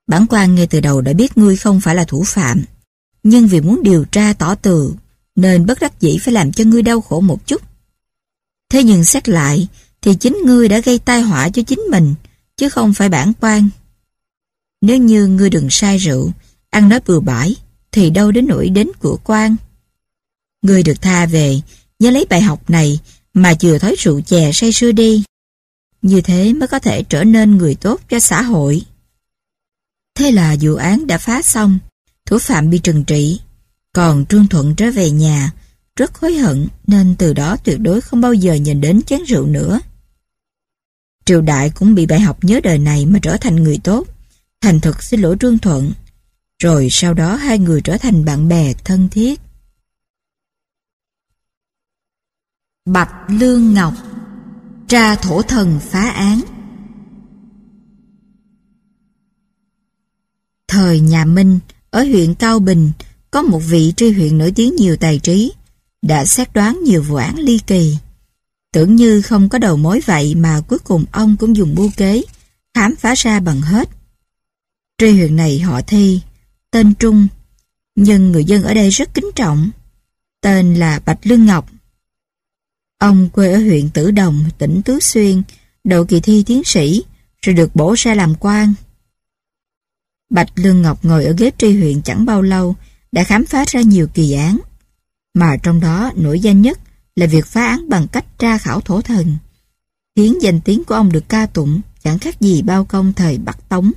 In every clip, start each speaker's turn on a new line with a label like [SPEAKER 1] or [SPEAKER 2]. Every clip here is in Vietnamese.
[SPEAKER 1] Bản quan ngay từ đầu đã biết ngươi không phải là thủ phạm, nhưng vì muốn điều tra tỏ tường nên bất đắc dĩ phải làm cho ngươi đau khổ một chút. Thế nhưng xét lại thì chính ngươi đã gây tai họa cho chính mình, chứ không phải bản quan. Nếu như ngươi đừng say rượu, ăn nói bừa bãi, thì đâu đến nỗi đến cửa quan. Ngươi được tha về, nhớ lấy bài học này mà chừa thói rượu chè say sưa đi. Như thế mới có thể trở nên người tốt cho xã hội. Thế là vụ án đã phá xong, thủ phạm bị trừng trị. Còn Trương Thuận trở về nhà, rất hối hận nên từ đó tuyệt đối không bao giờ nhìn đến chén rượu nữa. Triều Đại cũng bị bài học nhớ đời này mà trở thành người tốt, thành thực xin lỗi Trương Thuận. Rồi sau đó hai người trở thành bạn bè thân thiết. Bạch Lương Ngọc tra thổ thần phá án. Thời nhà Minh, ở huyện Cao Bình, có một vị tri huyện nổi tiếng nhiều tài trí, đã xét đoán nhiều vụ án ly kỳ. Tưởng như không có đầu mối vậy mà cuối cùng ông cũng dùng mưu kế, khám phá ra bằng hết. Tri huyện này họ Thi, tên Trung, nhưng người dân ở đây rất kính trọng. Tên là Bạch Lương Ngọc. Ông quê ở huyện Tử Đồng, tỉnh Tứ Xuyên, đậu kỳ thi tiến sĩ, rồi được bổ ra làm quan. Bạch Lương Ngọc ngồi ở ghế tri huyện chẳng bao lâu, đã khám phá ra nhiều kỳ án, mà trong đó nổi danh nhất là việc phá án bằng cách tra khảo thổ thần, khiến danh tiếng của ông được ca tụng chẳng khác gì bao công thời Bắc Tống.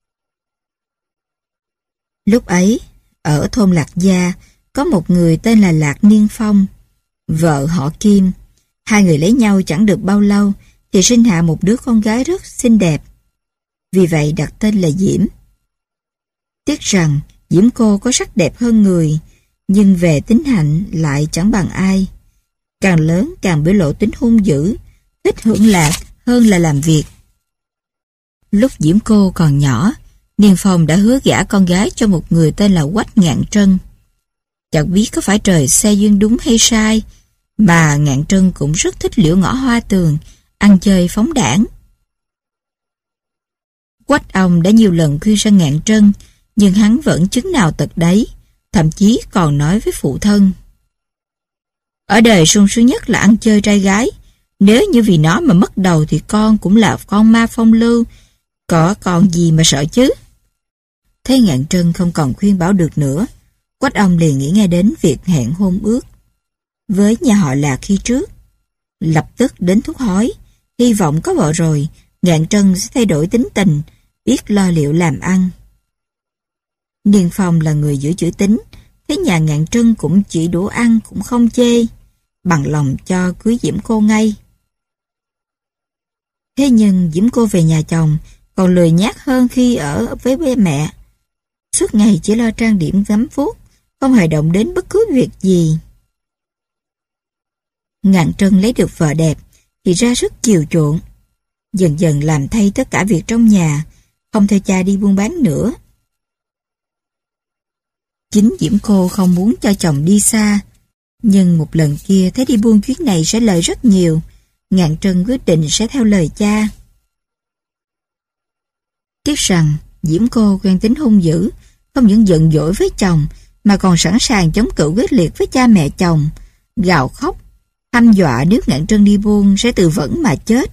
[SPEAKER 1] Lúc ấy, ở thôn Lạc Gia, có một người tên là Lạc Niên Phong, vợ họ Kim. Hai người lấy nhau chẳng được bao lâu thì sinh hạ một đứa con gái rất xinh đẹp. Vì vậy đặt tên là Diễm. Tiếc rằng Diễm cô có sắc đẹp hơn người, nhưng về tính hạnh lại chẳng bằng ai. Càng lớn càng biểu lộ tính hung dữ, thích hưởng lạc hơn là làm việc. Lúc Diễm cô còn nhỏ, Niên Phong đã hứa gả con gái cho một người tên là Quách Ngạn Trân. Chẳng biết có phải trời xe duyên đúng hay sai, mà Ngạn Trân cũng rất thích liễu ngõ hoa tường, ăn chơi phóng đãng. Quách ông đã nhiều lần khuyên ra Ngạn Trân, nhưng hắn vẫn chứng nào tật đấy, thậm chí còn nói với phụ thân: ở đời sung sướng nhất là ăn chơi trai gái, nếu như vì nó mà mất đầu thì con cũng là con ma phong lưu, có còn gì mà sợ chứ. Thấy Ngạn Trân không còn khuyên bảo được nữa, Quách ông liền nghĩ ngay đến việc hẹn hôn ước với nhà họ Lạc khi trước. Lập tức đến thúc hối, hy vọng có vợ rồi, Ngạn Trân sẽ thay đổi tính tình, biết lo liệu làm ăn. Niên Phong là người giữ chữ tín, thấy nhà Ngạn Trân cũng chỉ đủ ăn cũng không chê, bằng lòng cho cưới Diễm cô ngay. Thế nhưng Diễm cô về nhà chồng còn lười nhác hơn khi ở với bố mẹ. Suốt ngày chỉ lo trang điểm gấm vuốt, không hề động đến bất cứ việc gì. Ngạn Trân lấy được vợ đẹp thì ra sức chiều chuộng, dần dần làm thay tất cả việc trong nhà, không theo cha đi buôn bán nữa. Chính Diễm cô không muốn cho chồng đi xa, nhưng một lần kia thấy đi buôn chuyến này sẽ lời rất nhiều, Ngạn Trân quyết định sẽ theo lời cha. Tiếc rằng Diễm cô quen tính hung dữ, không những giận dỗi với chồng mà còn sẵn sàng chống cự quyết liệt với cha mẹ chồng, gào khóc, hăm dọa nếu Ngạn Trân đi buôn sẽ tự vẫn mà chết.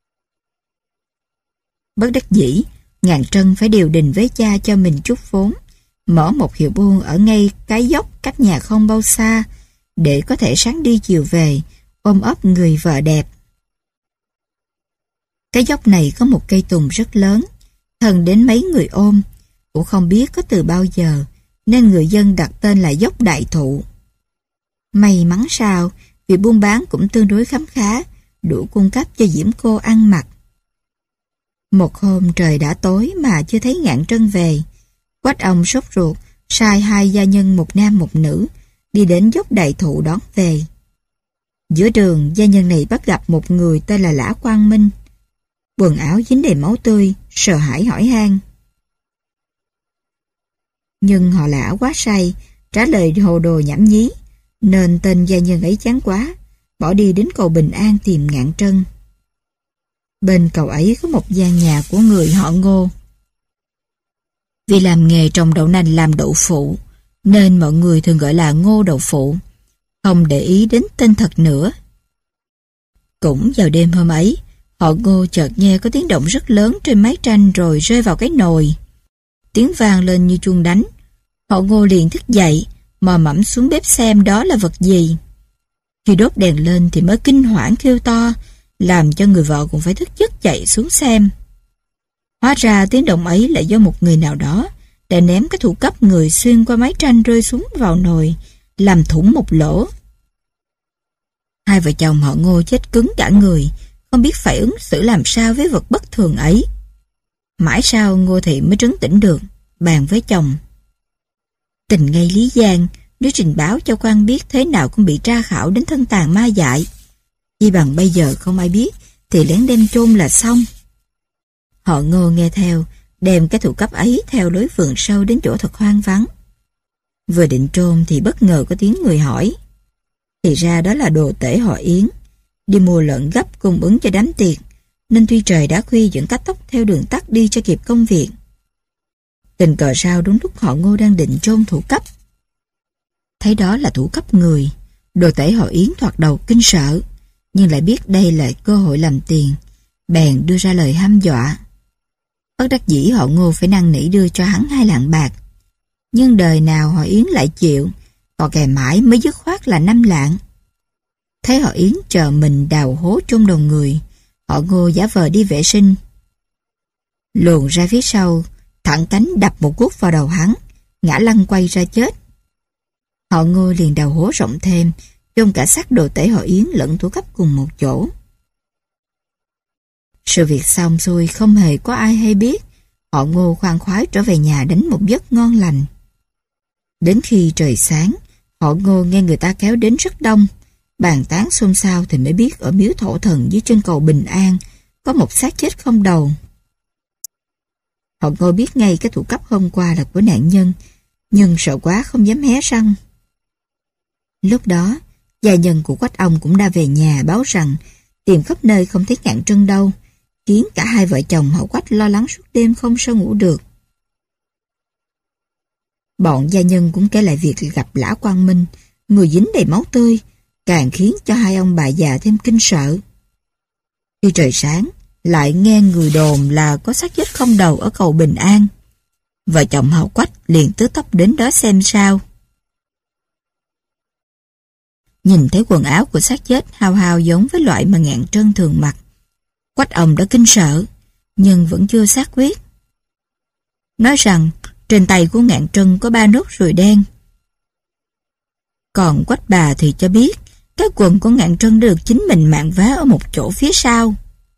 [SPEAKER 1] Bất đắc dĩ, Ngạn Trân phải điều đình với cha cho mình chút vốn, mở một hiệu buôn ở ngay cái dốc cách nhà không bao xa, để có thể sáng đi chiều về, ôm ấp người vợ đẹp. Cái dốc này có một cây tùng rất lớn, thân đến mấy người ôm, cũng không biết có từ bao giờ, nên người dân đặt tên là dốc Đại Thụ. May mắn sao, việc buôn bán cũng tương đối khấm khá, đủ cung cấp cho Diễm cô ăn mặc. Một hôm trời đã tối mà chưa thấy Ngạn Trân về, Quách ông sốt ruột, sai hai gia nhân một nam một nữ, đi đến dốc Đại Thụ đón về. Giữa đường, gia nhân này bắt gặp một người tên là Lã Quang Minh. Quần áo dính đầy máu tươi, sợ hãi hỏi han. Nhưng họ Lã quá say, trả lời hồ đồ nhảm nhí, nên tên gia nhân ấy chán quá, bỏ đi đến cầu Bình An tìm Ngạn Trân. Bên cầu ấy có một gian nhà của người họ Ngô. Vì làm nghề trồng đậu nành làm đậu phụ, nên mọi người thường gọi là Ngô đậu phụ, không để ý đến tên thật nữa. Cũng vào đêm hôm ấy, họ Ngô chợt nghe có tiếng động rất lớn trên mái tranh rồi rơi vào cái nồi. Tiếng vang lên như chuông đánh. Họ Ngô liền thức dậy, mò mẫm xuống bếp xem đó là vật gì. Khi đốt đèn lên thì mới kinh hoảng kêu to, làm cho người vợ cũng phải thức giấc chạy xuống xem. Hóa ra tiếng động ấy là do một người nào đó đã ném cái thủ cấp người xuyên qua mái tranh rơi xuống vào nồi, làm thủng một lỗ. Hai vợ chồng họ Ngô chết cứng cả người, không biết phải ứng xử làm sao với vật bất thường ấy. Mãi sau Ngô Thị mới trấn tĩnh được, bàn với chồng. Tình ngay Lý Giang, nếu trình báo cho quan biết thế nào cũng bị tra khảo đến thân tàn ma dại. Chỉ bằng bây giờ không ai biết, thì lén đem chôn là xong. Họ Ngô nghe theo, đem cái thủ cấp ấy theo lối vườn sâu đến chỗ thật hoang vắng. Vừa định chôn thì bất ngờ có tiếng người hỏi. Thì ra đó là đồ tể họ Yến, đi mua lợn gấp cung ứng cho đám tiệc, nên tuy trời đã khuya vẫn cắt tóc theo đường tắt đi cho kịp công việc. Tình cờ sao đúng lúc họ Ngô đang định chôn thủ cấp. Thấy đó là thủ cấp người, đồ tể họ Yến thoạt đầu kinh sợ, nhưng lại biết đây là cơ hội làm tiền, bèn đưa ra lời hăm dọa. Bất đắc dĩ họ Ngô phải năn nỉ đưa cho hắn 2 lạng bạc. Nhưng đời nào họ Yến lại chịu, còn kè mãi mới dứt khoát là 5 lạng. Thấy họ Yến chờ mình đào hố chôn đầu người, họ Ngô giả vờ đi vệ sinh. Luồn ra phía sau, thẳng cánh đập một guốc vào đầu hắn, ngã lăn quay ra chết. Họ Ngô liền đào hố rộng thêm, chôn cả xác đồ tể họ Yến lẫn thủ cấp cùng một chỗ. Sự việc xong xuôi không hề có ai hay biết, họ Ngô khoan khoái trở về nhà đánh một giấc ngon lành. Đến khi trời sáng, họ Ngô nghe người ta kéo đến rất đông, bàn tán xôn xao thì mới biết ở miếu thổ thần dưới chân cầu Bình An có một xác chết không đầu. Họ Ngô biết ngay cái thủ cấp hôm qua là của nạn nhân, nhưng sợ quá không dám hé răng. Lúc đó, gia nhân của Quách ông cũng đã về nhà báo rằng tìm khắp nơi không thấy Ngạn Trân đâu, khiến cả hai vợ chồng họ Quách lo lắng suốt đêm không sao ngủ được. Bọn gia nhân cũng kể lại việc gặp Lã Quang Minh, người dính đầy máu tươi, càng khiến cho hai ông bà già thêm kinh sợ. Khi trời sáng, lại nghe người đồn là có xác chết không đầu ở cầu Bình An. Vợ chồng họ Quách liền tứ tốc đến đó xem sao. Nhìn thấy quần áo của xác chết hao hao giống với loại mà Ngạn Trân thường mặc, Quách ông đã kinh sợ, nhưng vẫn chưa xác quyết. Nói rằng trên tay của Ngạn Trân có 3 nốt ruồi đen. Còn Quách bà thì cho biết cái quần của Ngạn Trân đã được chính mình mạn vá ở một chỗ phía sau.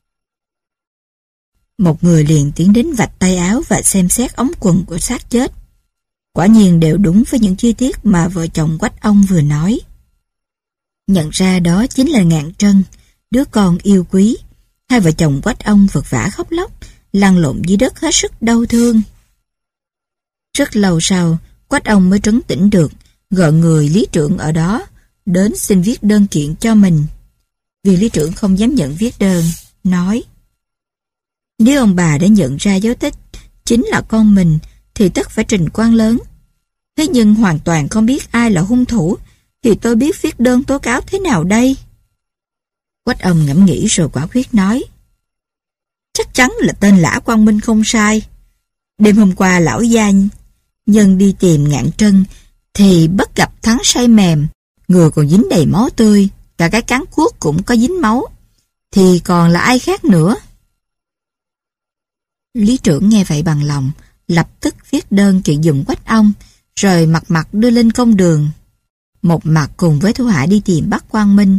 [SPEAKER 1] Một người liền tiến đến vạch tay áo và xem xét ống quần của xác chết. Quả nhiên đều đúng với những chi tiết mà vợ chồng Quách ông vừa nói. Nhận ra đó chính là Ngạn Trân, đứa con yêu quý. Hai vợ chồng Quách ông vật vã khóc lóc, lăn lộn dưới đất hết sức đau thương. Rất lâu sau, Quách ông mới trấn tĩnh được, gọi người lý trưởng ở đó đến xin viết đơn kiện cho mình. Vì lý trưởng không dám nhận viết đơn, nói: nếu ông bà đã nhận ra dấu tích chính là con mình thì tất phải trình quan lớn. Thế nhưng hoàn toàn không biết ai là hung thủ, thì tôi biết viết đơn tố cáo thế nào đây? Quách ông ngẫm nghĩ rồi quả quyết nói: chắc chắn là tên Lã Quang Minh không sai. Đêm hôm qua lão gia nhân đi tìm Ngạn Trân thì bất gặp Thắng say mềm, người còn dính đầy máu tươi, cả cái cán cuốc cũng có dính máu, thì còn là ai khác nữa? Lý trưởng nghe vậy bằng lòng, lập tức viết đơn kiện giùm Quách ông, rồi mặt mặt đưa lên công đường, một mặt cùng với thủ hạ đi tìm bắt Quang Minh.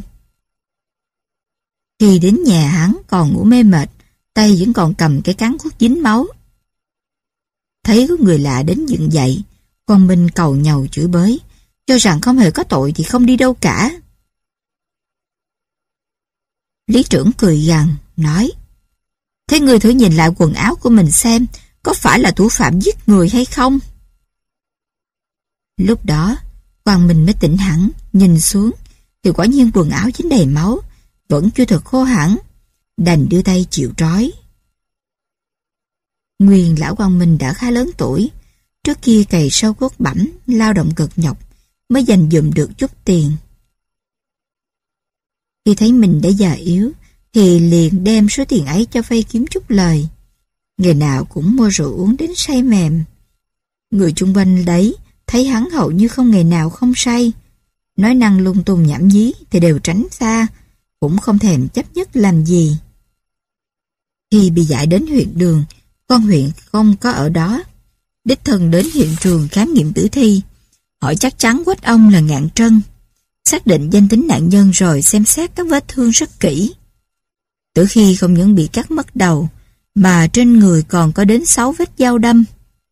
[SPEAKER 1] Khi đến nhà hắn còn ngủ mê mệt, tay vẫn còn cầm cái cán cuốc dính máu. Thấy có người lạ đến dựng dậy, Quang Minh cầu nhàu chửi bới, cho rằng không hề có tội thì không đi đâu cả. Lý trưởng cười gằn, nói: thế ngươi thử nhìn lại quần áo của mình xem, có phải là thủ phạm giết người hay không? Lúc đó, Quang Minh mới tỉnh hẳn, nhìn xuống, thì quả nhiên quần áo dính đầy máu, vẫn chưa thật khô hẳn, đành đưa tay chịu trói. Nguyên lão Quang Minh đã khá lớn tuổi, Trước kia cày sâu cuốc bẳm, lao động cực nhọc, mới dành dụm được chút tiền. Khi thấy mình đã già yếu, thì liền đem số tiền ấy cho vay kiếm chút lời. Ngày nào cũng mua rượu uống đến say mềm. Người chung quanh đấy thấy hắn hầu như không ngày nào không say. Nói năng lung tung nhảm nhí thì đều tránh xa, cũng không thèm chấp nhất làm gì. Khi bị giải đến huyện Đường, con huyện không có ở đó. Đích thân đến hiện trường khám nghiệm tử thi, hỏi chắc chắn Quách ông là Ngạn Trân, xác định danh tính nạn nhân rồi xem xét các vết thương rất kỹ. Tử Khi không những bị cắt mất đầu, mà trên người còn có đến 6 vết dao đâm.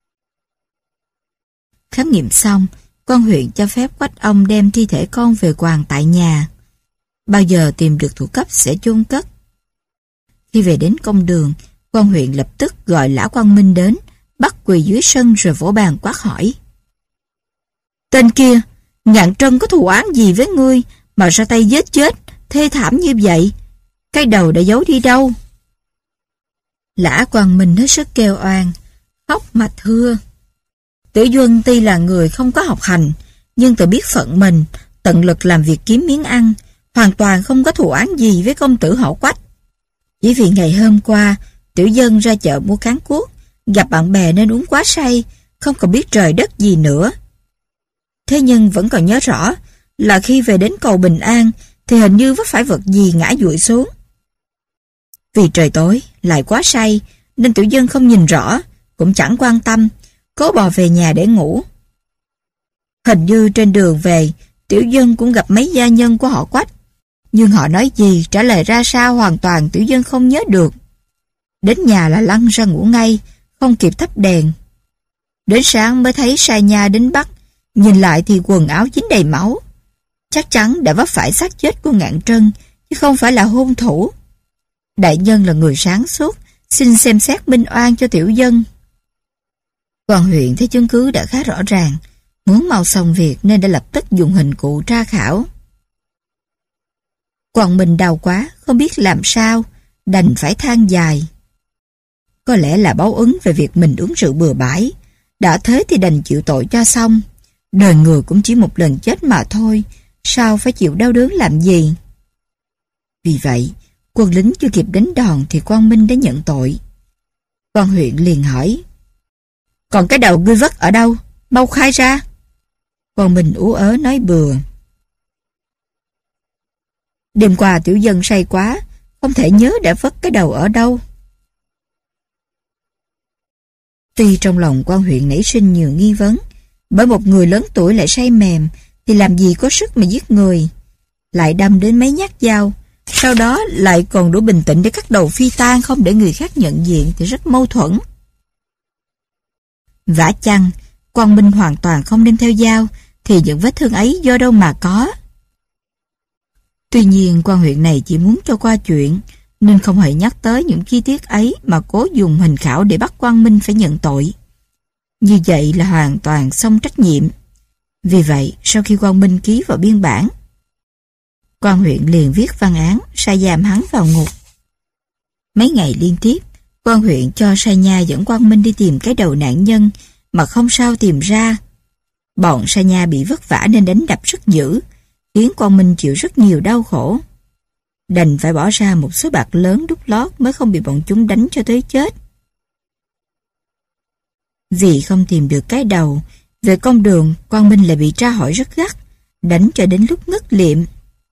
[SPEAKER 1] Khám nghiệm xong, con huyện cho phép Quách ông đem thi thể con về quàng tại nhà. Bao giờ tìm được thủ cấp sẽ chôn cất. Khi về đến công đường, quan huyện lập tức gọi Lã Quang Minh đến, bắt quỳ dưới sân rồi vỗ bàn quát hỏi. Tên kia, Ngạn Trân có thù oán gì với ngươi mà ra tay giết chết, thê thảm như vậy? Cái đầu đã giấu đi đâu? Lã Quang Minh hết sức kêu oan, khóc mà thưa. Tiểu Duân tuy là người không có học hành, nhưng tự biết phận mình, tận lực làm việc kiếm miếng ăn, hoàn toàn không có thù oán gì với công tử họ Quách. Chỉ vì ngày hôm qua, Tiểu Dân ra chợ mua cán cuốc, gặp bạn bè nên uống quá say, không còn biết trời đất gì nữa. Thế nhưng vẫn còn nhớ rõ là khi về đến cầu Bình An thì hình như vấp phải vật gì ngã dụi xuống. Vì trời tối, lại quá say, nên Tiểu Dân không nhìn rõ, cũng chẳng quan tâm, cố bò về nhà để ngủ. Hình như trên đường về, Tiểu Dân cũng gặp mấy gia nhân của họ Quách, nhưng họ nói gì, trả lời ra sao hoàn toàn Tiểu Dân không nhớ được. Đến nhà là lăn ra ngủ ngay, không kịp thắp đèn. Đến sáng mới thấy Sa Nha đến bắt, nhìn lại thì quần áo dính đầy máu. Chắc chắn đã vấp phải xác chết của Ngạn Trân, chứ không phải là hung thủ. Đại nhân là người sáng suốt, xin xem xét minh oan cho Tiểu Dân. Quan huyện thấy chứng cứ đã khá rõ ràng, muốn mau xong việc nên đã lập tức dùng hình cụ tra khảo. Quan Minh đau quá, không biết làm sao, đành phải than dài. Có lẽ là báo ứng về việc mình uống rượu bừa bãi, đã thế thì đành chịu tội cho xong. Đời người cũng chỉ một lần chết mà thôi, sao phải chịu đau đớn làm gì? Vì vậy, quân lính chưa kịp đánh đòn thì Quang Minh đã nhận tội. Quan huyện liền hỏi, còn cái đầu ngươi vất ở đâu? Mau khai ra. Quang Minh ú ớ nói bừa. Đêm qua Tiểu Dân say quá, không thể nhớ đã vất cái đầu ở đâu. Tuy trong lòng quan huyện nảy sinh nhiều nghi vấn, bởi một người lớn tuổi lại say mềm thì làm gì có sức mà giết người, lại đâm đến mấy nhát dao, sau đó lại còn đủ bình tĩnh để cắt đầu phi tang không để người khác nhận diện thì rất mâu thuẫn. Vả chăng, Quang Minh hoàn toàn không đem theo dao thì những vết thương ấy do đâu mà có. Tuy nhiên quan huyện này chỉ muốn cho qua chuyện nên không hề nhắc tới những chi tiết ấy mà cố dùng hình khảo để bắt Quang Minh phải nhận tội. Như vậy là hoàn toàn xong trách nhiệm. Vì vậy, sau khi Quang Minh ký vào biên bản, quan huyện liền viết văn án sai giam hắn vào ngục. Mấy ngày liên tiếp, quan huyện cho Sa Nha dẫn Quang Minh đi tìm cái đầu nạn nhân mà không sao tìm ra. Bọn Sa Nha bị vất vả nên đánh đập rất dữ, khiến Quang Minh chịu rất nhiều đau khổ. Đành phải bỏ ra một số bạc lớn đút lót mới không bị bọn chúng đánh cho tới chết. Vì không tìm được cái đầu, về công đường Quang Minh lại bị tra hỏi rất gắt, đánh cho đến lúc ngất liệm.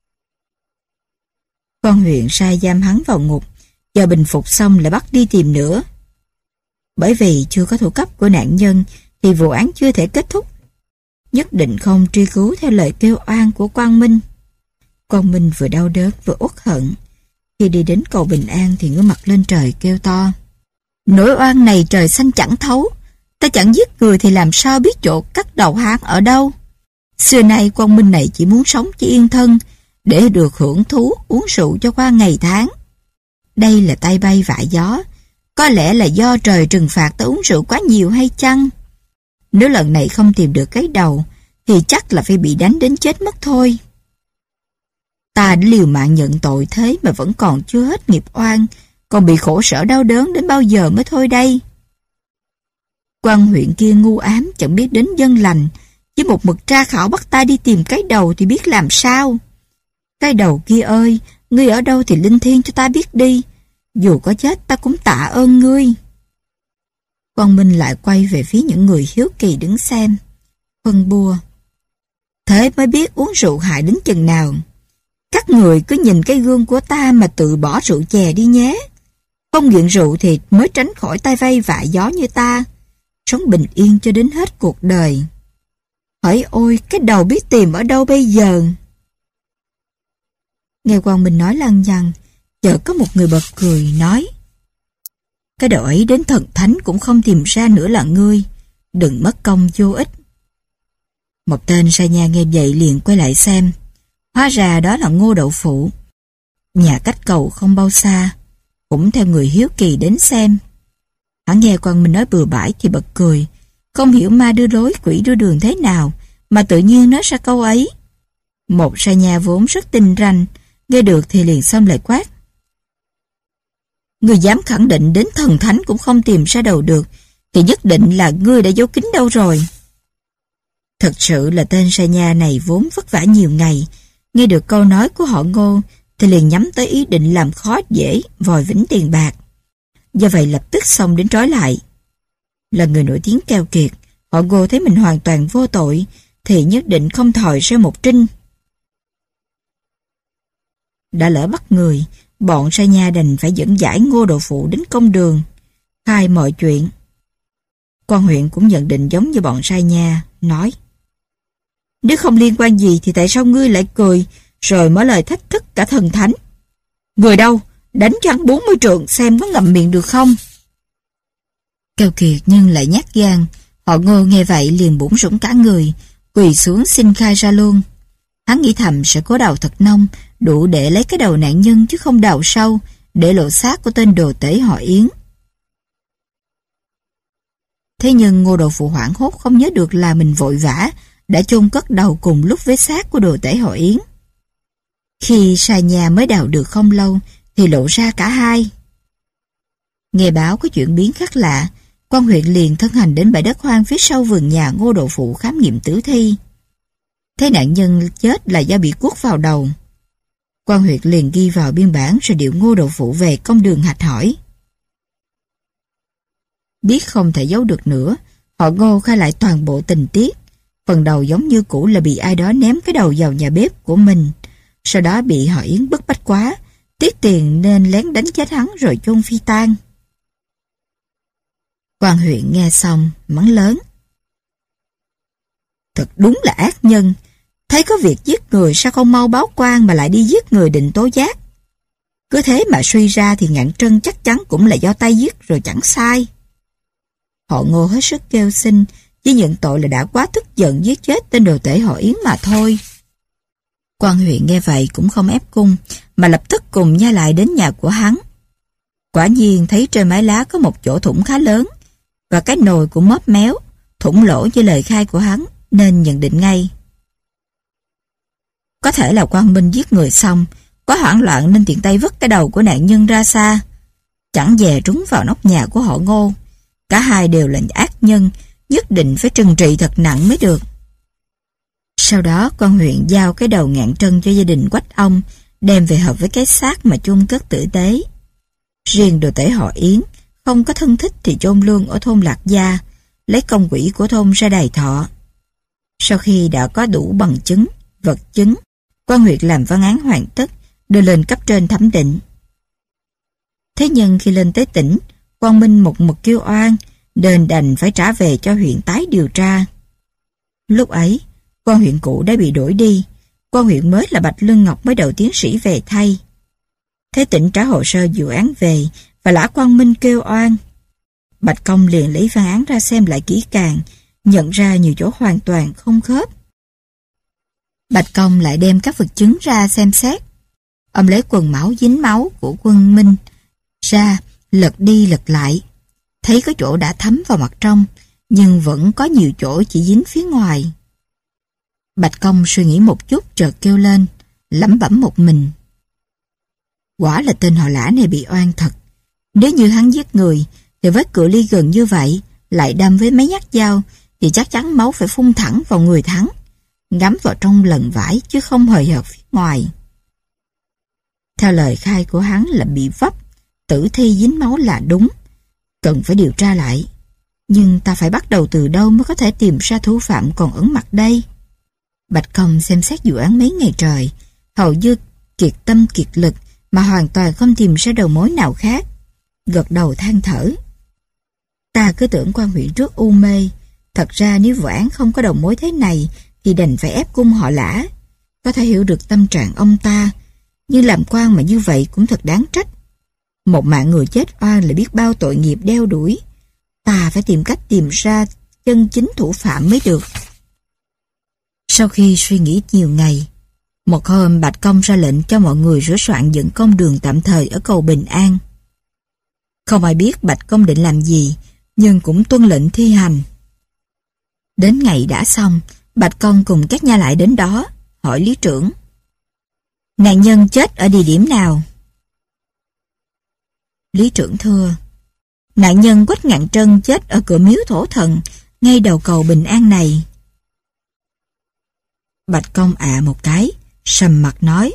[SPEAKER 1] Quan huyện sai giam hắn vào ngục, chờ bình phục xong lại bắt đi tìm nữa. Bởi vì chưa có thủ cấp của nạn nhân thì vụ án chưa thể kết thúc. Nhất định không truy cứu theo lời kêu oan của Quang Minh. Quang Minh vừa đau đớn vừa uất hận. Khi đi đến cầu Bình An thì ngửa mặt lên trời kêu to. Nỗi oan này trời xanh chẳng thấu. Ta chẳng giết người thì làm sao biết chỗ cắt đầu hắn ở đâu. Xưa nay Quang Minh này chỉ muốn sống cho yên thân, để được hưởng thú uống rượu cho qua ngày tháng. Đây là tay bay vạ gió. Có lẽ là do trời trừng phạt ta uống rượu quá nhiều hay chăng? Nếu lần này không tìm được cái đầu thì chắc là phải bị đánh đến chết mất thôi. Ta đã liều mạng nhận tội thế mà vẫn còn chưa hết nghiệp oan, còn bị khổ sở đau đớn đến bao giờ mới thôi đây? Quan huyện kia ngu ám chẳng biết đến dân lành, chỉ một mực tra khảo bắt ta đi tìm cái đầu thì biết làm sao. Cái đầu kia ơi, ngươi ở đâu thì linh thiêng cho ta biết đi, dù có chết ta cũng tạ ơn ngươi. Quang Minh lại quay về phía những người hiếu kỳ đứng xem, phân bua. Thế mới biết uống rượu hại đến chừng nào. Các người cứ nhìn cái gương của ta mà tự bỏ rượu chè đi nhé. Không nghiện rượu thì mới tránh khỏi tai vay vạ gió như ta, sống bình yên cho đến hết cuộc đời. Hỡi ôi, cái đầu biết tìm ở đâu bây giờ? Nghe Quang Minh nói lăng nhăng, chợt có một người bật cười nói: cái đầu ấy đến thần thánh cũng không tìm ra nữa là ngươi, đừng mất công vô ích. Một tên sai nha nghe vậy liền quay lại xem, hóa ra đó là Ngô Đậu Phụ. Nhà cách cầu không bao xa, cũng theo người hiếu kỳ đến xem. Hắn nghe Quang Minh nói bừa bãi thì bật cười, không hiểu ma đưa lối quỷ đưa đường thế nào mà tự nhiên nói ra câu ấy. Một sai nha vốn rất tinh ranh, nghe được thì liền xông lại quát: ngươi dám khẳng định đến thần thánh cũng không tìm ra đầu được, thì nhất định là ngươi đã giấu kín đâu rồi. Thật sự là tên sai nha này vốn vất vả nhiều ngày, nghe được câu nói của họ Ngô thì liền nhắm tới ý định làm khó dễ vòi vĩnh tiền bạc. Do vậy lập tức xông đến trói lại. Là người nổi tiếng keo kiệt, họ Ngô thấy mình hoàn toàn vô tội thì nhất định không thòi ra một trinh. Đã lỡ bắt người, bọn sai nha đành phải dẫn giải Ngô Đậu Phụ đến công đường, khai mọi chuyện. Quan huyện cũng nhận định giống như bọn sai nha, nói: nếu không liên quan gì thì tại sao ngươi lại cười rồi mở lời thách thức cả thần thánh? Người đâu, đánh cho hắn 40 trượng xem có ngậm miệng được không? Keo kiệt nhưng lại nhát gan, họ Ngô nghe vậy liền bủn rủn cả người, quỳ xuống xin khai ra luôn. Hắn nghĩ thầm sẽ có đầu thật nông, đủ để lấy cái đầu nạn nhân chứ không đào sâu, để lộ xác của tên đồ tể họ Yến. Thế nhưng Ngô Đậu Phụ hoảng hốt không nhớ được là mình vội vã đã chôn cất đầu cùng lúc với xác của đồ tể họ Yến. Khi sai nhà mới đào được không lâu thì lộ ra cả hai. Nghe báo có chuyện biến khác lạ, quan huyện liền thân hành đến bãi đất hoang phía sau vườn nhà Ngô Đậu Phụ khám nghiệm tử thi. Thấy nạn nhân chết là do bị cuốc vào đầu. Quan huyện liền ghi vào biên bản rồi điệu Ngô Đậu Phụ về công đường hạch hỏi. Biết không thể giấu được nữa, họ Ngô khai lại toàn bộ tình tiết. Phần đầu giống như cũ là bị ai đó ném cái đầu vào nhà bếp của mình, sau đó bị họ Yến bức bách quá, tiếc tiền nên lén đánh chết hắn rồi chôn phi tang. Quan huyện nghe xong mắng lớn: thật đúng là ác nhân, thấy có việc giết người sao không mau báo quan mà lại đi giết người định tố giác. Cứ thế mà suy ra thì Ngạn Trân chắc chắn cũng là do tay giết rồi chẳng sai. Họ Ngô hết sức kêu xin, chỉ nhận tội là đã quá tức giận giết chết tên đồ tể họ Yến mà thôi. Quan huyện nghe vậy cũng không ép cung, mà lập tức cùng nha lại đến nhà của hắn. Quả nhiên thấy trên mái lá có một chỗ thủng khá lớn, và cái nồi cũng móp méo, thủng lỗ như lời khai của hắn, nên nhận định ngay. Có thể là Quang Minh giết người xong, quá hoảng loạn nên tiện tay vứt cái đầu của nạn nhân ra xa. Chẳng dè trúng vào nóc nhà của họ Ngô. Cả hai đều là ác nhân, nhất định phải trừng trị thật nặng mới được. Sau đó quan huyện giao cái đầu Ngạn Trân cho gia đình Quách Ông, đem về hợp với cái xác mà chôn cất tử tế. Riêng đồ tể họ Yến, không có thân thích thì chôn luôn ở thôn Lạc Gia, lấy công quỹ của thôn ra đài thọ. Sau khi đã có đủ bằng chứng, vật chứng, quan huyện làm văn án hoàn tất, đưa lên cấp trên thẩm định. Thế nhưng khi lên tới tỉnh, Quang Minh một mực kêu oan, nên đành phải trả về cho huyện tái điều tra. Lúc ấy, quan huyện cũ đã bị đổi đi, quan huyện mới là Bạch Lương Ngọc mới đầu tiến sĩ về thay. Thế tỉnh trả hồ sơ vụ án về và lã Quang Minh kêu oan. Bạch Công liền lấy văn án ra xem lại kỹ càng, nhận ra nhiều chỗ hoàn toàn không khớp. Bạch Công lại đem các vật chứng ra xem xét. Ông lấy quần máu dính máu của Quân Minh ra, lật đi lật lại. Thấy có chỗ đã thấm vào mặt trong, nhưng vẫn có nhiều chỗ chỉ dính phía ngoài. Bạch Công suy nghĩ một chút chợt kêu lên, lẩm bẩm một mình. Quả là tên họ Lã này bị oan thật. Nếu như hắn giết người, thì với cự ly gần như vậy, lại đâm với mấy nhát dao, thì chắc chắn máu phải phun thẳng vào người Thắng, ngắm vào trong lần vải chứ không hời hợt phía ngoài. Theo lời khai của hắn là bị vấp, tử thi dính máu là đúng, cần phải điều tra lại. Nhưng ta phải bắt đầu từ đâu mới có thể tìm ra thủ phạm còn ẩn mặt đây? Bạch Công xem xét vụ án mấy ngày trời, hầu như kiệt tâm kiệt lực mà hoàn toàn không tìm ra đầu mối nào khác. Gật đầu than thở. Ta cứ tưởng quan huyện trước u mê. Thật ra nếu vụ án không có đầu mối thế này thì đành phải ép cung họ Lã. Có thể hiểu được tâm trạng ông ta, nhưng làm quan mà như vậy cũng thật đáng trách. Một mạng người chết oan là biết bao tội nghiệp đeo đuổi. Ta phải tìm cách tìm ra chân chính thủ phạm mới được. Sau khi suy nghĩ nhiều ngày, một hôm Bạch Công ra lệnh cho mọi người sửa soạn dựng công đường tạm thời ở cầu Bình An. Không ai biết Bạch Công định làm gì, nhưng cũng tuân lệnh thi hành. Đến ngày đã xong, Bạch Công cùng các nha lại đến đó, hỏi lý trưởng: nạn nhân chết ở địa điểm nào? Lý trưởng thưa: nạn nhân Quách Ngạn Trân chết ở cửa miếu thổ thần, ngay đầu cầu Bình An này. Bạch Công một cái, sầm mặt nói: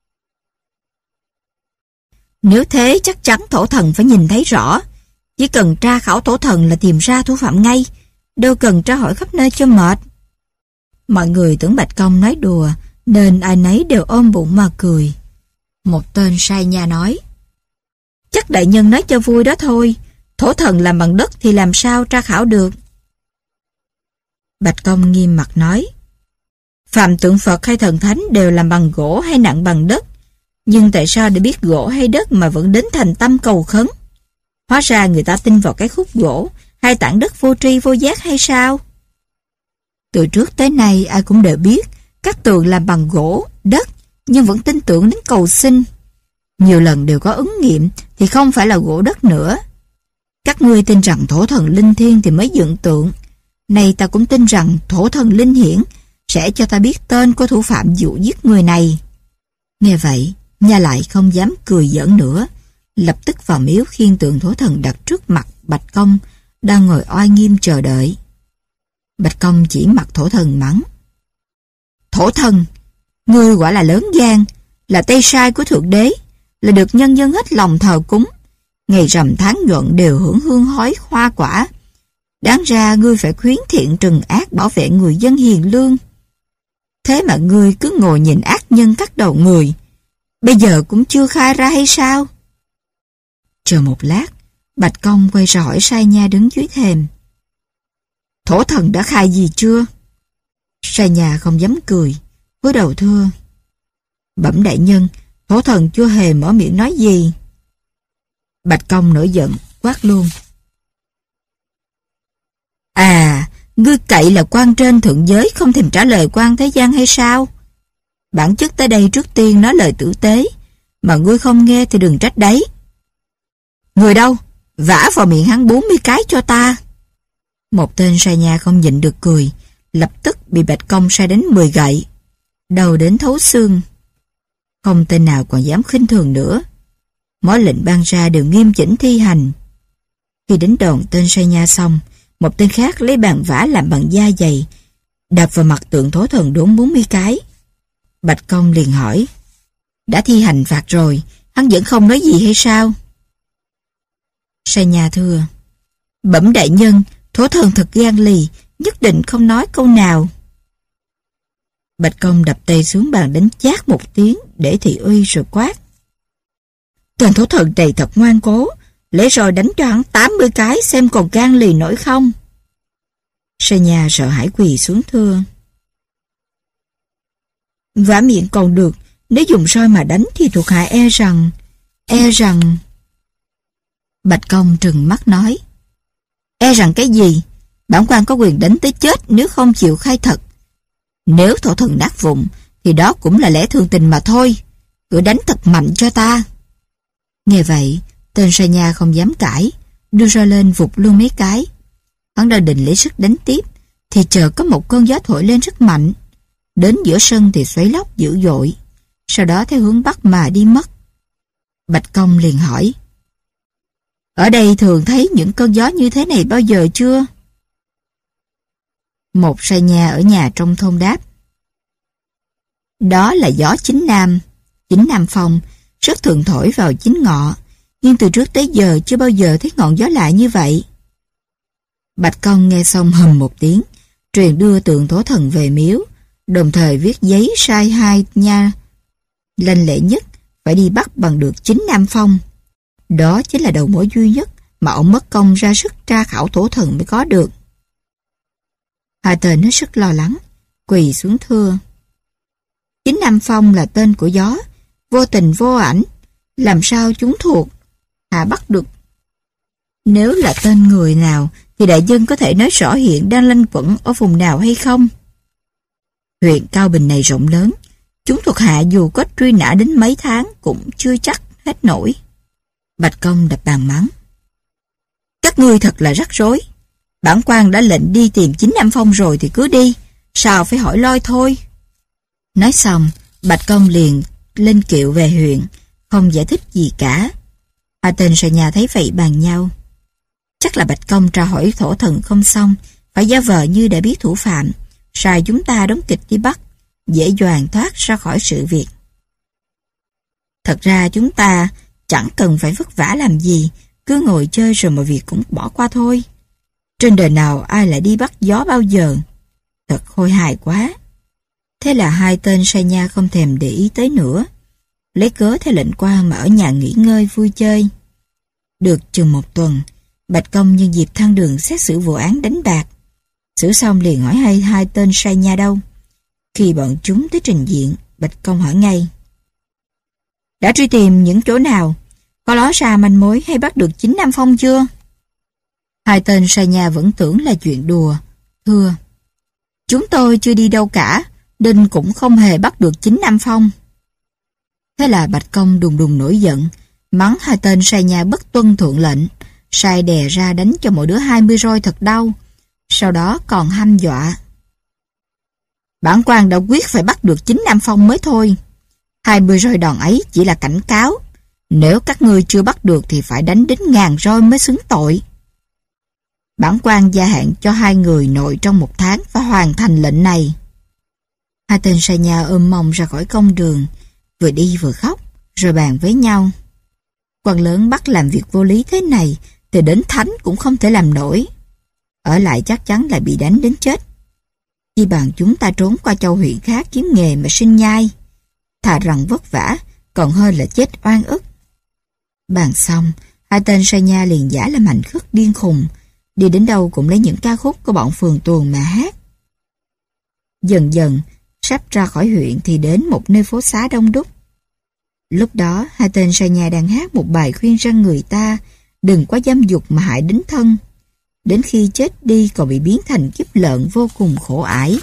[SPEAKER 1] nếu thế chắc chắn thổ thần phải nhìn thấy rõ. Chỉ cần tra khảo thổ thần là tìm ra thủ phạm ngay, đâu cần tra hỏi khắp nơi cho mệt. Mọi người tưởng Bạch Công nói đùa, nên ai nấy đều ôm bụng mà cười. Một tên sai nha nói: chắc đại nhân nói cho vui đó thôi, thổ thần làm bằng đất thì làm sao tra khảo được. Bạch Công nghiêm mặt nói: phàm tượng Phật hay thần thánh đều làm bằng gỗ hay nặng bằng đất, nhưng tại sao để biết gỗ hay đất mà vẫn đến thành tâm cầu khấn? Hóa ra người ta tin vào cái khúc gỗ hay tảng đất vô tri vô giác hay sao? Từ trước tới nay ai cũng đều biết các tượng làm bằng gỗ, đất, nhưng vẫn tin tưởng đến cầu xin. Nhiều lần đều có ứng nghiệm thì không phải là gỗ đất nữa. Các ngươi tin rằng thổ thần linh thiêng thì mới dựng tượng. Nay ta cũng tin rằng thổ thần linh hiển sẽ cho ta biết tên của thủ phạm vụ giết người này. Nghe vậy, nha lại không dám cười giỡn nữa, lập tức vào miếu khiêng tượng thổ thần đặt trước mặt Bạch Công đang ngồi oai nghiêm chờ đợi. Bạch Công chỉ mặt thổ thần mắng: thổ thần, ngươi quả là lớn gan, là tay sai của thượng đế, là được nhân dân hết lòng thờ cúng, ngày rằm tháng nhuận đều hưởng hương hói hoa quả. Đáng ra ngươi phải khuyến thiện trừng ác, bảo vệ người dân hiền lương. Thế mà ngươi cứ ngồi nhìn ác nhân cắt đầu người, bây giờ cũng chưa khai ra hay sao? Chờ một lát, Bạch Công quay ra hỏi sai nha đứng dưới thềm: thổ thần đã khai gì chưa? Sai nha không dám cười, cúi đầu thưa: bẩm đại nhân, thổ thần chưa hề mở miệng nói gì. Bạch Công nổi giận, quát luôn: ngươi cậy là quan trên thượng giới không thèm trả lời quan thế gian hay sao? Bản chất tới đây trước tiên nói lời tử tế, mà ngươi không nghe thì đừng trách đấy. Người đâu? Vả vào miệng hắn 40 cái cho ta. Một tên sai nha không nhịn được cười, lập tức bị Bạch Công sai đến 10 gậy, đầu đến thấu xương. Không tên nào còn dám khinh thường nữa. Mỗi lệnh ban ra đều nghiêm chỉnh thi hành. Khi đến đòn tên sai nha xong, một tên khác lấy bàn vả làm bằng da dày, đập vào mặt tượng thổ thần đúng 40 cái. Bạch Công liền hỏi: đã thi hành phạt rồi, hắn vẫn không nói gì hay sao? Sai nha thưa: bẩm đại nhân, thổ thần thật gan lì, nhất định không nói câu nào. Bạch Công đập tay xuống bàn đánh chát một tiếng để thị uy rồi quát: tên thổ thần này thật ngoan cố, lẽ rồi đánh cho hắn 80 cái xem còn gan lì nổi không. Sai nha sợ hãi quỳ xuống thưa: vả miệng còn được, nếu dùng roi mà đánh thì thuộc hạ e rằng... Bạch Công trừng mắt nói: e rằng cái gì? Bản quan có quyền đánh tới chết nếu không chịu khai thật. Nếu thổ thần nát vụn thì đó cũng là lẽ thường tình mà thôi, cứ đánh thật mạnh cho ta. Nghe vậy, tên sai nha không dám cãi, đưa roi lên vụt luôn mấy cái. Hắn đang định lấy sức đánh tiếp thì chợt có một cơn gió thổi lên rất mạnh, đến giữa sân thì xoáy lốc dữ dội, sau đó theo hướng bắc mà đi mất. Bạch Công liền hỏi: Ở đây thường thấy những cơn gió như thế này bao giờ chưa? Một sai nha ở nhà trong thôn đáp. Đó là gió chính nam phong, rất thường thổi vào chính ngọ, nhưng từ trước tới giờ chưa bao giờ thấy ngọn gió lạ như vậy. Bạch Công nghe xong hầm một tiếng, truyền đưa tượng thổ thần về miếu, đồng thời viết giấy sai hai nha lanh lệ nhất phải đi bắt bằng được chính nam phong. Đó chính là đầu mối duy nhất mà ông mất công ra sức tra khảo thổ thần mới có được. Hai tên hết sức lo lắng, quỳ xuống thưa. Chính nam phong là tên của gió, vô tình vô ảnh, làm sao chúng thuộc hạ bắt được? Nếu là tên người nào thì đại dân có thể nói rõ hiện đang lanh quẩn ở vùng nào hay không? Huyện Cao Bình này rộng lớn, chúng thuộc hạ dù có truy nã đến mấy tháng cũng chưa chắc hết nổi. Bạch Công đập bàn mắng. Các ngươi thật là rắc rối. Bản quan đã lệnh đi tìm chính nam phong rồi thì cứ đi, sao phải hỏi loi thôi. Nói xong, Bạch Công liền lên kiệu về huyện, không giải thích gì cả. Hai tên sai nhà thấy vậy bàn nhau. Chắc là Bạch Công tra hỏi thổ thần không xong, phải giả vờ như đã biết thủ phạm, sai chúng ta đóng kịch đi bắt, dễ dàng thoát ra khỏi sự việc. Thật ra chúng ta chẳng cần phải vất vả làm gì, cứ ngồi chơi rồi mọi việc cũng bỏ qua thôi. Trên đời nào ai lại đi bắt gió bao giờ? Thật khôi hài quá. Thế là hai tên sai nha không thèm để ý tới nữa, lấy cớ theo lệnh quan mà ở nhà nghỉ ngơi vui chơi. Được chừng một tuần, Bạch Công nhân dịp thăng đường xét xử vụ án đánh bạc. Xử xong liền hỏi hai tên sai nha đâu. Khi bọn chúng tới trình diện, Bạch Công hỏi ngay. Đã truy tìm những chỗ nào? Có ló ra manh mối hay bắt được chính nam phong chưa? Hai tên sai nha vẫn tưởng là chuyện đùa. Thưa, chúng tôi chưa đi đâu cả, nên cũng không hề bắt được chính nam phong. Thế là Bạch Công đùng đùng nổi giận, mắng hai tên sai nha bất tuân thượng lệnh, sai đè ra đánh cho mỗi đứa 20 roi thật đau, sau đó còn hăm dọa. Bản quan đã quyết phải bắt được chính nam phong mới thôi. 20 roi đòn ấy chỉ là cảnh cáo, nếu các ngươi chưa bắt được thì phải đánh đến 1000 roi mới xứng tội. Bản quan gia hạn cho hai người nội trong 1 tháng và hoàn thành lệnh này. Hai tên sai nhà ôm mông ra khỏi công đường, vừa đi vừa khóc, rồi bàn với nhau. Quan lớn bắt làm việc vô lý thế này thì đến thánh cũng không thể làm nổi. Ở lại chắc chắn là bị đánh đến chết. Chi bằng chúng ta trốn qua châu huyện khác kiếm nghề mà sinh nhai. Thà rằng vất vả, còn hơn là chết oan ức. Bàn xong, hai tên sai nha liền giả làm hành khất điên khùng, đi đến đâu cũng lấy những ca khúc của bọn phường tuồng mà hát. Dần dần, sắp ra khỏi huyện thì đến một nơi phố xá đông đúc. Lúc đó, hai tên sai nha đang hát một bài khuyên răn người ta đừng quá dâm dục mà hại đến thân. Đến khi chết đi còn bị biến thành kiếp lợn vô cùng khổ ải.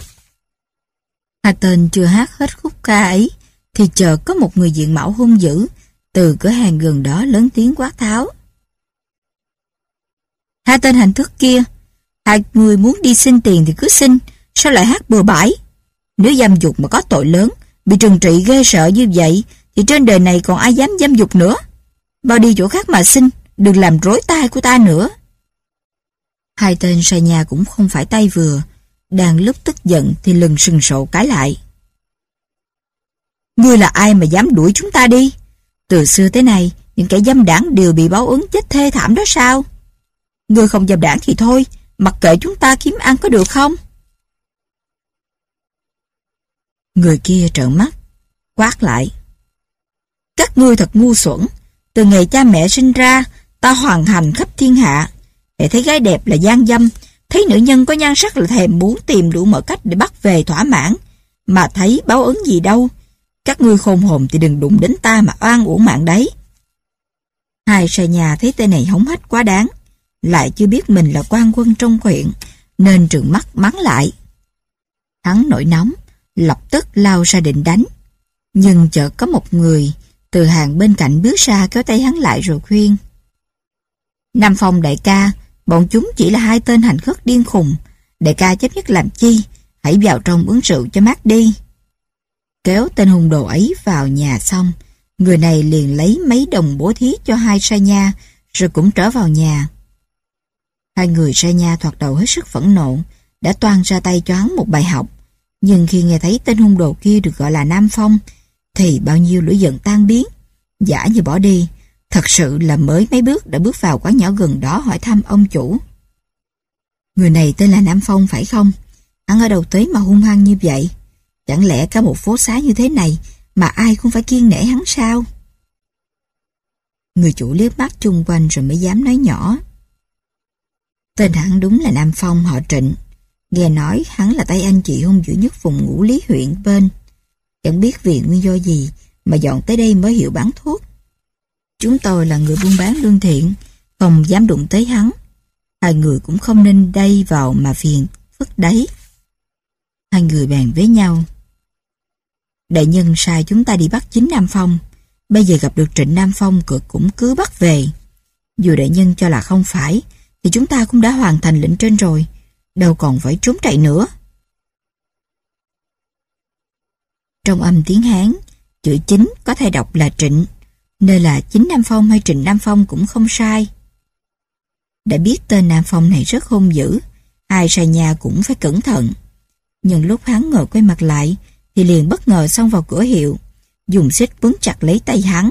[SPEAKER 1] Hai tên chưa hát hết khúc ca ấy, thì chợt có một người diện mạo hung dữ từ cửa hàng gần đó lớn tiếng quát tháo. Hai tên hành thức kia, hai người muốn đi xin tiền thì cứ xin, sao lại hát bừa bãi? Nếu dâm dục mà có tội lớn, bị trừng trị ghê sợ như vậy, thì trên đời này còn ai dám dâm dục nữa. Bao đi chỗ khác mà xin, đừng làm rối tai của ta nữa. Hai tên sai nhà cũng không phải tay vừa, đang lúc tức giận thì lừng sừng sộ cãi lại. Ngươi là ai mà dám đuổi chúng ta đi? Từ xưa tới nay, những kẻ dâm đảng đều bị báo ứng chết thê thảm đó sao? Ngươi không dâm đảng thì thôi, mặc kệ chúng ta kiếm ăn có được không? Người kia trợn mắt, quát lại. Các ngươi thật ngu xuẩn, từ ngày cha mẹ sinh ra, ta hoàn hành khắp thiên hạ. Để thấy gái đẹp là gian dâm, thấy nữ nhân có nhan sắc là thèm muốn tìm đủ mọi cách để bắt về thỏa mãn, mà thấy báo ứng gì đâu. Các ngươi khôn hồn thì đừng đụng đến ta mà oan uổng mạng đấy. Hai sai nhà thấy tên này hống hách quá đáng, lại chưa biết mình là quan quân trong huyện, nên trừng mắt mắng lại. Hắn nổi nóng, lập tức lao ra định đánh. Nhưng chợt có một người từ hàng bên cạnh bước ra kéo tay hắn lại rồi khuyên. Nam Phong đại ca, bọn chúng chỉ là hai tên hành khất điên khùng. Đại ca chấp nhất làm chi, hãy vào trong uống rượu cho mát đi. Kéo tên hung đồ ấy vào nhà xong, người này liền lấy mấy đồng bố thí cho hai sai nha, rồi cũng trở vào nhà. Hai người Sai Nha thoạt đầu hết sức phẫn nộ, đã toan ra tay cho hắn một bài học, nhưng khi nghe thấy tên hung đồ kia được gọi là Nam Phong, thì bao nhiêu lửa giận tan biến, giả như bỏ đi. Thật sự là mới mấy bước đã bước vào quán nhỏ gần đó hỏi thăm ông chủ. Người này tên là Nam Phong phải không? Hắn ở đâu tới mà hung hăng như vậy? Chẳng lẽ cả một phố xá như thế này mà ai cũng phải kiêng nể hắn sao? Người chủ liếc mắt chung quanh rồi mới dám nói nhỏ. Tên hắn đúng là Nam Phong họ Trịnh. Nghe nói hắn là tay anh chị hung dữ nhất vùng Ngũ Lý huyện bên. Chẳng biết vì nguyên do gì mà dọn tới đây mới hiểu bán thuốc. Chúng tôi là người buôn bán lương thiện, không dám đụng tới hắn. Hai người cũng không nên đây vào mà phiền phức đấy. Hai người bàn với nhau. Đại nhân sai chúng ta đi bắt chính Nam Phong. Bây giờ gặp được Trịnh Nam Phong cũng cứ bắt về. Dù đại nhân cho là không phải, thì chúng ta cũng đã hoàn thành lệnh trên rồi, đâu còn phải trốn chạy nữa. Trong âm tiếng Hán, chữ chính có thể đọc là Trịnh, nên là chính Nam Phong hay Trịnh Nam Phong cũng không sai. Đã biết tên Nam Phong này rất hung dữ, hai Sai Nha cũng phải cẩn thận. Nhưng lúc hắn ngồi quay mặt lại, thì liền bất ngờ xông vào cửa hiệu, dùng xích quấn chặt lấy tay hắn.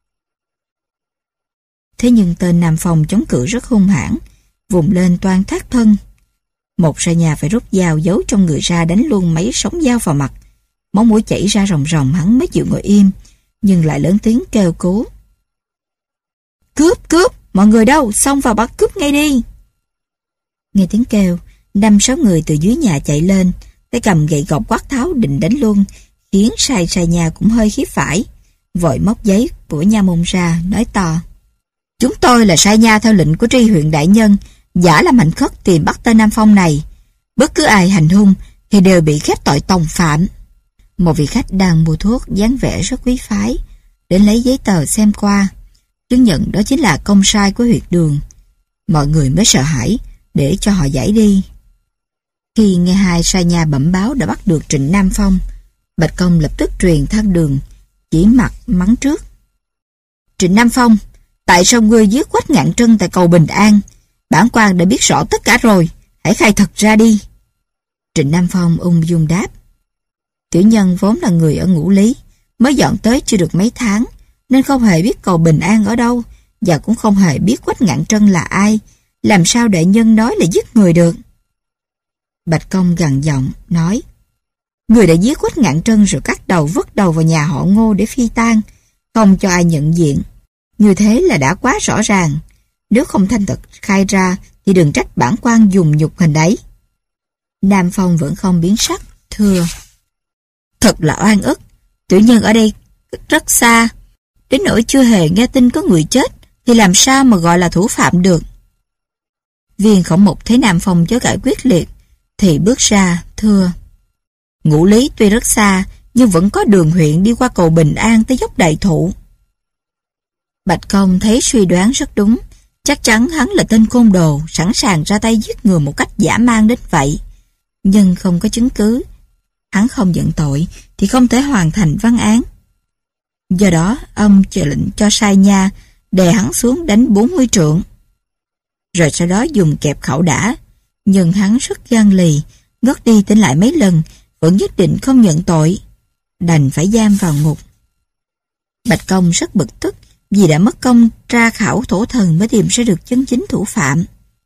[SPEAKER 1] Thế nhưng tên Nam Phong chống cự rất hung hãn, vùng lên toan thác thân. Một Sai Nha phải rút dao giấu trong người ra đánh luôn mấy sóng dao vào mặt. Máu mũi chảy ra ròng ròng, hắn mới chịu ngồi im, nhưng lại lớn tiếng kêu cứu. Cướp, cướp, mọi người đâu, xông vào bắt cướp ngay đi. Nghe tiếng kêu, 5-6 người từ dưới nhà chạy lên, tay cầm gậy gộc quát tháo định đánh luôn, khiến Sai Nha cũng hơi khiếp phải, vội móc giấy của nha môn ra, nói to. Chúng tôi là Sai Nha theo lệnh của tri huyện đại nhân, giả làm hành khất tìm bắt tên Nam Phong này. Bất cứ ai hành hung thì đều bị khép tội tòng phạm. Một vị khách đang mua thuốc dáng vẻ rất quý phái, đến lấy giấy tờ xem qua, chứng nhận đó chính là công sai của huyệt đường. Mọi người mới sợ hãi, để cho họ giải đi. Khi nghe hai Sai Nha bẩm báo đã bắt được Trịnh Nam Phong, Bạch Công lập tức truyền thang đường, chỉ mặt mắng trước. Trịnh Nam Phong, tại sao ngươi giết Quách Ngạn Trân tại cầu Bình An? Bản quan đã biết rõ tất cả rồi, hãy khai thật ra đi. Trịnh Nam Phong ung dung đáp. Tiểu nhân vốn là người ở Ngũ Lý, mới dọn tới chưa được mấy tháng, nên không hề biết cầu Bình An ở đâu, và cũng không hề biết Quách Ngạn Trân là ai. Làm sao đại nhân nói là giết người được? Bạch Công gằn giọng, nói. Người đã giết Quách Ngạn Trân rồi cắt đầu vứt đầu vào nhà họ Ngô để phi tang, không cho ai nhận diện. Như thế là đã quá rõ ràng. Nếu không thành thật khai ra, thì đừng trách bản quan dùng nhục hình đấy. Nam Phong vẫn không biến sắc, thưa. Thật là oan ức, tiểu nhân ở đây rất xa, đến nỗi chưa hề nghe tin có người chết, thì làm sao mà gọi là thủ phạm được. Viên Khổng Mục thấy Nam Phong chối cãi quyết liệt, thì bước ra, thưa. Ngũ Lý tuy rất xa, nhưng vẫn có đường huyện đi qua cầu Bình An tới dốc Đại Thụ. Bạch Công thấy suy đoán rất đúng, chắc chắn hắn là tên côn đồ, sẵn sàng ra tay giết người một cách dã man đến vậy. Nhưng không có chứng cứ, hắn không nhận tội thì không thể hoàn thành văn án. Do đó, ông chờ lệnh cho Sai Nha đè hắn xuống đánh 40 trượng. Rồi sau đó dùng kẹp khẩu đả, nhưng hắn rất gan lì, ngất đi tỉnh lại mấy lần, vẫn nhất định không nhận tội, đành phải giam vào ngục. Bạch Công rất bực tức vì đã mất công tra khảo thổ thần mới tìm ra được chân chính thủ phạm.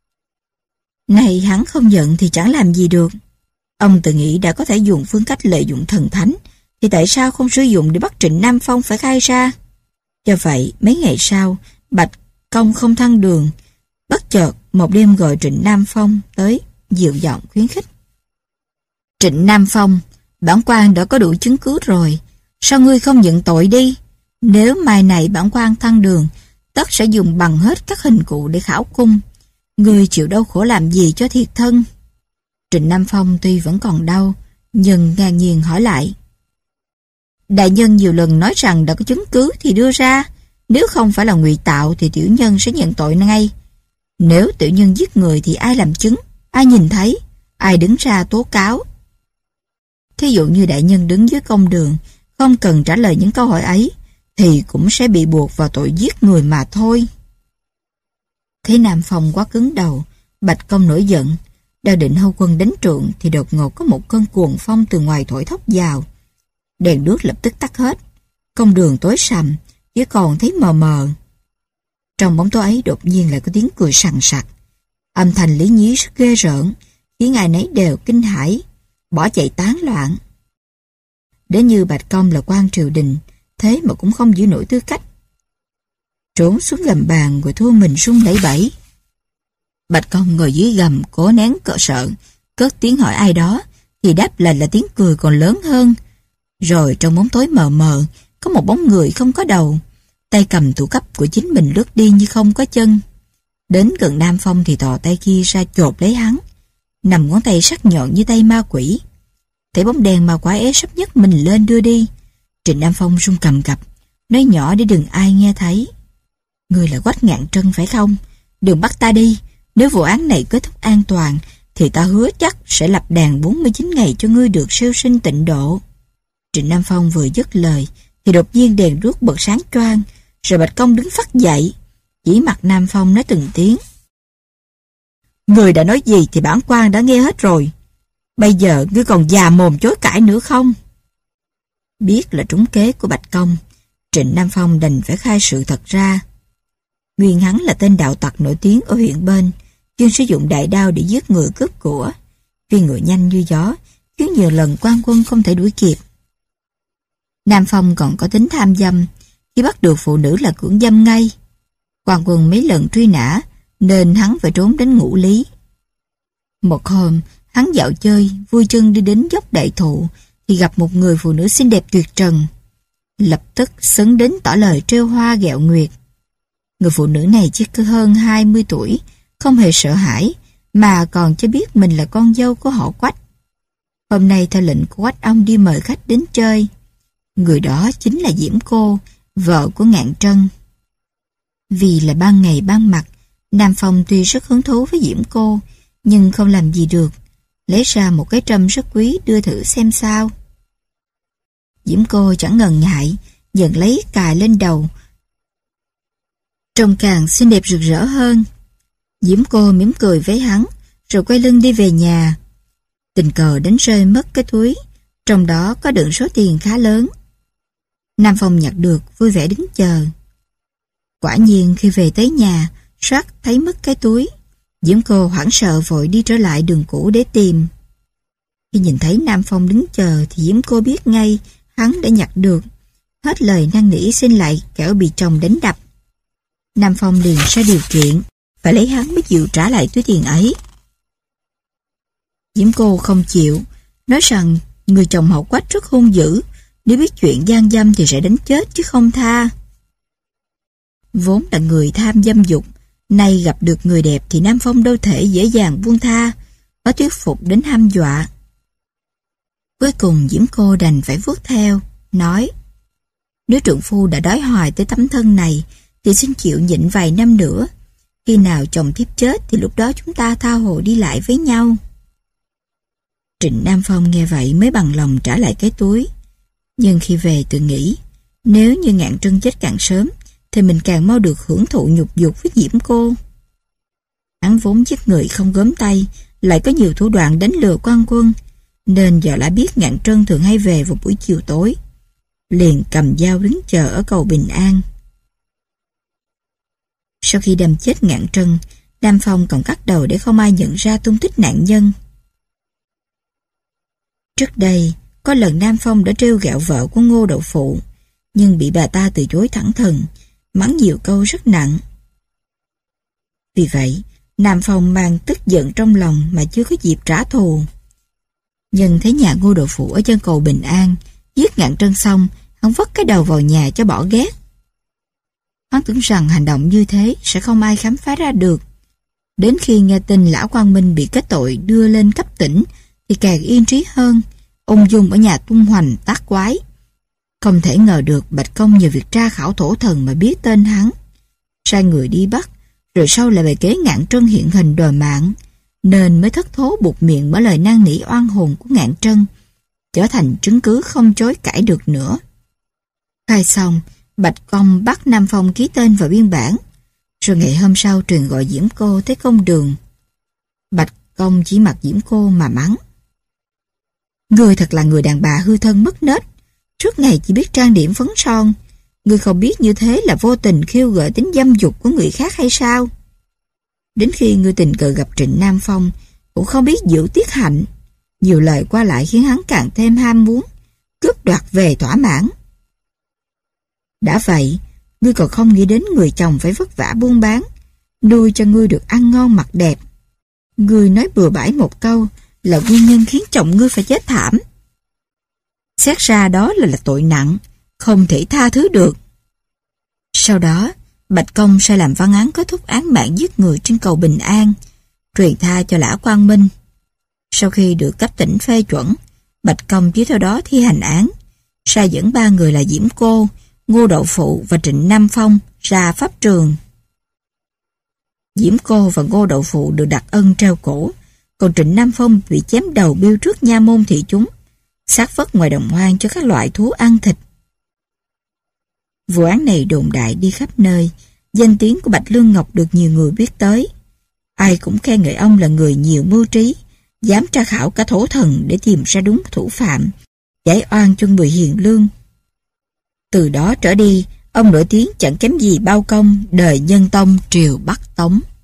[SPEAKER 1] Này hắn không giận thì chẳng làm gì được. Ông tự nghĩ đã có thể dùng phương cách lợi dụng thần thánh, thì tại sao không sử dụng để bắt Trịnh Nam Phong phải khai ra? Do vậy, mấy ngày sau, Bạch Công không thăng đường, bất chợt một đêm gọi Trịnh Nam Phong tới, dịu giọng khuyến khích. Trịnh Nam Phong, bản quan đã có đủ chứng cứ rồi, sao ngươi không nhận tội đi? Nếu mai này bản quan thăng đường, tất sẽ dùng bằng hết các hình cụ để khảo cung. Ngươi chịu đau khổ làm gì cho thiệt thân? Trịnh Nam Phong tuy vẫn còn đau, nhưng ngang nhiên hỏi lại. Đại nhân nhiều lần nói rằng đã có chứng cứ thì đưa ra, nếu không phải là ngụy tạo thì tiểu nhân sẽ nhận tội ngay. Nếu tiểu nhân giết người thì ai làm chứng, ai nhìn thấy, ai đứng ra tố cáo? Thí dụ như đại nhân đứng dưới công đường, không cần trả lời những câu hỏi ấy, thì cũng sẽ bị buộc vào tội giết người mà thôi. Thấy Nam Phong quá cứng đầu, Bạch Công nổi giận, đang định hâu quân đánh trượng thì đột ngột có một cơn cuồng phong từ ngoài thổi thốc vào. Đèn đuốc lập tức tắt hết, công đường tối sầm, chỉ còn thấy mờ mờ. Trong bóng tối ấy đột nhiên lại có tiếng cười sằng sặc, âm thanh lý nhí rất ghê rợn, khiến ai nấy đều kinh hãi, bỏ chạy tán loạn. Đến như Bạch Công là quan triều đình, thế mà cũng không giữ nổi tư cách. Trốn xuống gầm bàn rồi thua mình run lẩy bẩy. Bạch Công ngồi dưới gầm cố nén cỡ sợ, cất tiếng hỏi ai đó, thì đáp là tiếng cười còn lớn hơn. Rồi trong bóng tối mờ mờ, có một bóng người không có đầu, tay cầm thủ cấp của chính mình lướt đi như không có chân. Đến gần Nam Phong thì thò tay kia ra chộp lấy hắn, nằm ngón tay sắc nhọn như tay ma quỷ. Thấy bóng đèn ma quái ấy sắp nhấc mình lên đưa đi, Trịnh Nam Phong run cầm cập, nói nhỏ để đừng ai nghe thấy. Ngươi là Quách Ngạn Trân phải không? Đừng bắt ta đi, nếu vụ án này kết thúc an toàn thì ta hứa chắc sẽ lập đàn 49 ngày cho ngươi được siêu sinh tịnh độ. Trịnh Nam Phong vừa dứt lời thì đột nhiên đèn đuốc bật sáng choang, rồi Bạch Công đứng phắt dậy, chỉ mặt Nam Phong nói từng tiếng. Người đã nói gì thì bản quan đã nghe hết rồi. Bây giờ ngươi còn già mồm chối cãi nữa không? Biết là trúng kế của Bạch Công, Trịnh Nam Phong đành phải khai sự thật ra. Nguyên hắn là tên đạo tặc nổi tiếng ở huyện bên, chuyên sử dụng đại đao để giết người cướp của. Vì ngựa nhanh như gió, khiến nhiều lần quan quân không thể đuổi kịp. Nam Phong còn có tính tham dâm, khi bắt được phụ nữ là cưỡng dâm ngay. Quan quân mấy lần truy nã, nên hắn phải trốn đến Ngũ Lý. Một hôm, hắn dạo chơi, vui chân đi đến dốc Đại Thụ, thì gặp một người phụ nữ xinh đẹp tuyệt trần. Lập tức sấn đến tỏ lời trêu hoa ghẹo nguyệt. Người phụ nữ này chỉ có hơn 20 tuổi, không hề sợ hãi, mà còn cho biết mình là con dâu của họ Quách. Hôm nay theo lệnh của Quách ông đi mời khách đến chơi. Người đó chính là Diễm Cô, vợ của Ngạn Trân. Vì là ban ngày ban mặt, Nam Phong tuy rất hứng thú với Diễm Cô, nhưng không làm gì được, lấy ra một cái trâm rất quý đưa thử xem sao. Diễm Cô chẳng ngần ngại, dần lấy cài lên đầu, trông càng xinh đẹp rực rỡ hơn. Diễm Cô mỉm cười với hắn, rồi quay lưng đi về nhà. Tình cờ đánh rơi mất cái túi, trong đó có đựng số tiền khá lớn. Nam Phong nhặt được, vui vẻ đứng chờ. Quả nhiên khi về tới nhà, soát thấy mất cái túi. Diễm Cô hoảng sợ vội đi trở lại đường cũ để tìm. Khi nhìn thấy Nam Phong đứng chờ thì Diễm Cô biết ngay hắn đã nhặt được, hết lời năn nỉ xin lại kẻo bị chồng đánh đập. Nam Phong liền ra điều kiện, phải lấy hắn mới chịu trả lại túi tiền ấy. Diễm Cô không chịu, nói rằng người chồng họ Quách rất hung dữ, nếu biết chuyện gian dâm thì sẽ đánh chết chứ không tha. Vốn là người tham dâm dục, nay gặp được người đẹp thì Nam Phong đâu thể dễ dàng buông tha, có thuyết phục đến hăm dọa. Cuối cùng Diễm Cô đành phải vuốt theo, nói: nếu trượng phu đã đói hoài tới tấm thân này thì xin chịu nhịn vài năm nữa. Khi nào chồng thiếp chết thì lúc đó chúng ta tha hồ đi lại với nhau. Trịnh Nam Phong nghe vậy mới bằng lòng trả lại cái túi. Nhưng khi về tự nghĩ, nếu như Ngạn Trân chết càng sớm thì mình càng mau được hưởng thụ nhục dục với Diễm Cô. Hắn vốn giết người không gớm tay, lại có nhiều thủ đoạn đánh lừa quan quân, nên giờ đã biết Ngạn Trân thường hay về vào buổi chiều tối, liền cầm dao đứng chờ ở cầu Bình An. Sau khi đâm chết Ngạn Trân, Nam Phong còn cắt đầu để không ai nhận ra tung tích nạn nhân. Trước đây, có lần Nam Phong đã trêu ghẹo vợ của Ngô Đậu Phụ, nhưng bị bà ta từ chối thẳng thừng, mắng nhiều câu rất nặng. Vì vậy, Nam Phong mang tức giận trong lòng mà chưa có dịp trả thù. Nhưng thấy nhà Ngô Đậu Phụ ở chân cầu Bình An, giết Ngạn Trân xong, hắn vất cái đầu vào nhà cho bỏ ghét. Hắn tưởng rằng hành động như thế sẽ không ai khám phá ra được. Đến khi nghe tin Lã Quang Minh bị kết tội đưa lên cấp tỉnh thì càng yên trí hơn, ung dung ở nhà tung hoành tác quái. Không thể ngờ được Bạch Công nhờ việc tra khảo thổ thần mà biết tên hắn, sai người đi bắt, rồi sau lại bày kế Ngạn Trân hiện hình đòi mạng, nên mới thất thố buộc miệng mở lời năn nỉ oan hồn của Ngạn Trân, trở thành chứng cứ không chối cãi được nữa. Khai xong, Bạch Công bắt Nam Phong ký tên vào biên bản, Rồi ngày hôm sau truyền gọi Diễm Cô tới công đường. Bạch Công chỉ mặt Diễm Cô mà mắng. Ngươi thật là người đàn bà hư thân mất nết, suốt ngày chỉ biết trang điểm phấn son. Ngươi không biết như thế là vô tình khiêu gợi tính dâm dục của người khác hay sao? Đến khi ngươi tình cờ gặp Trịnh Nam Phong, cũng không biết giữ tiết hạnh. Nhiều lời qua lại khiến hắn càng thêm ham muốn, cướp đoạt về thỏa mãn. Đã vậy, ngươi còn không nghĩ đến người chồng phải vất vả buôn bán, nuôi cho ngươi được ăn ngon mặc đẹp. Ngươi nói bừa bãi một câu là nguyên nhân khiến chồng ngươi phải chết thảm. Xét ra đó là tội nặng, không thể tha thứ được. Sau đó, Bạch Công sai làm văn án kết thúc án mạng giết người trên cầu Bình An, truyền tha cho Lã Quang Minh. Sau khi được cấp tỉnh phê chuẩn, Bạch Công tiếp theo đó thi hành án, sai dẫn 3 người là Diễm Cô, Ngô Đậu Phụ và Trịnh Nam Phong ra pháp trường. Diễm Cô và Ngô Đậu Phụ được đặt ân treo cổ, còn Trịnh Nam Phong bị chém đầu biêu trước nha môn thị chúng, xác vất ngoài đồng hoang cho các loại thú ăn thịt. Vụ án này đồn đại đi khắp nơi, danh tiếng của Bạch Lương Ngọc được nhiều người biết tới. Ai cũng khen ngợi ông là người nhiều mưu trí, dám tra khảo cả thổ thần để tìm ra đúng thủ phạm, giải oan cho người hiền lương. Từ đó trở đi, ông nổi tiếng chẳng kém gì Bao Công đời Nhân Tông triều Bắc Tống.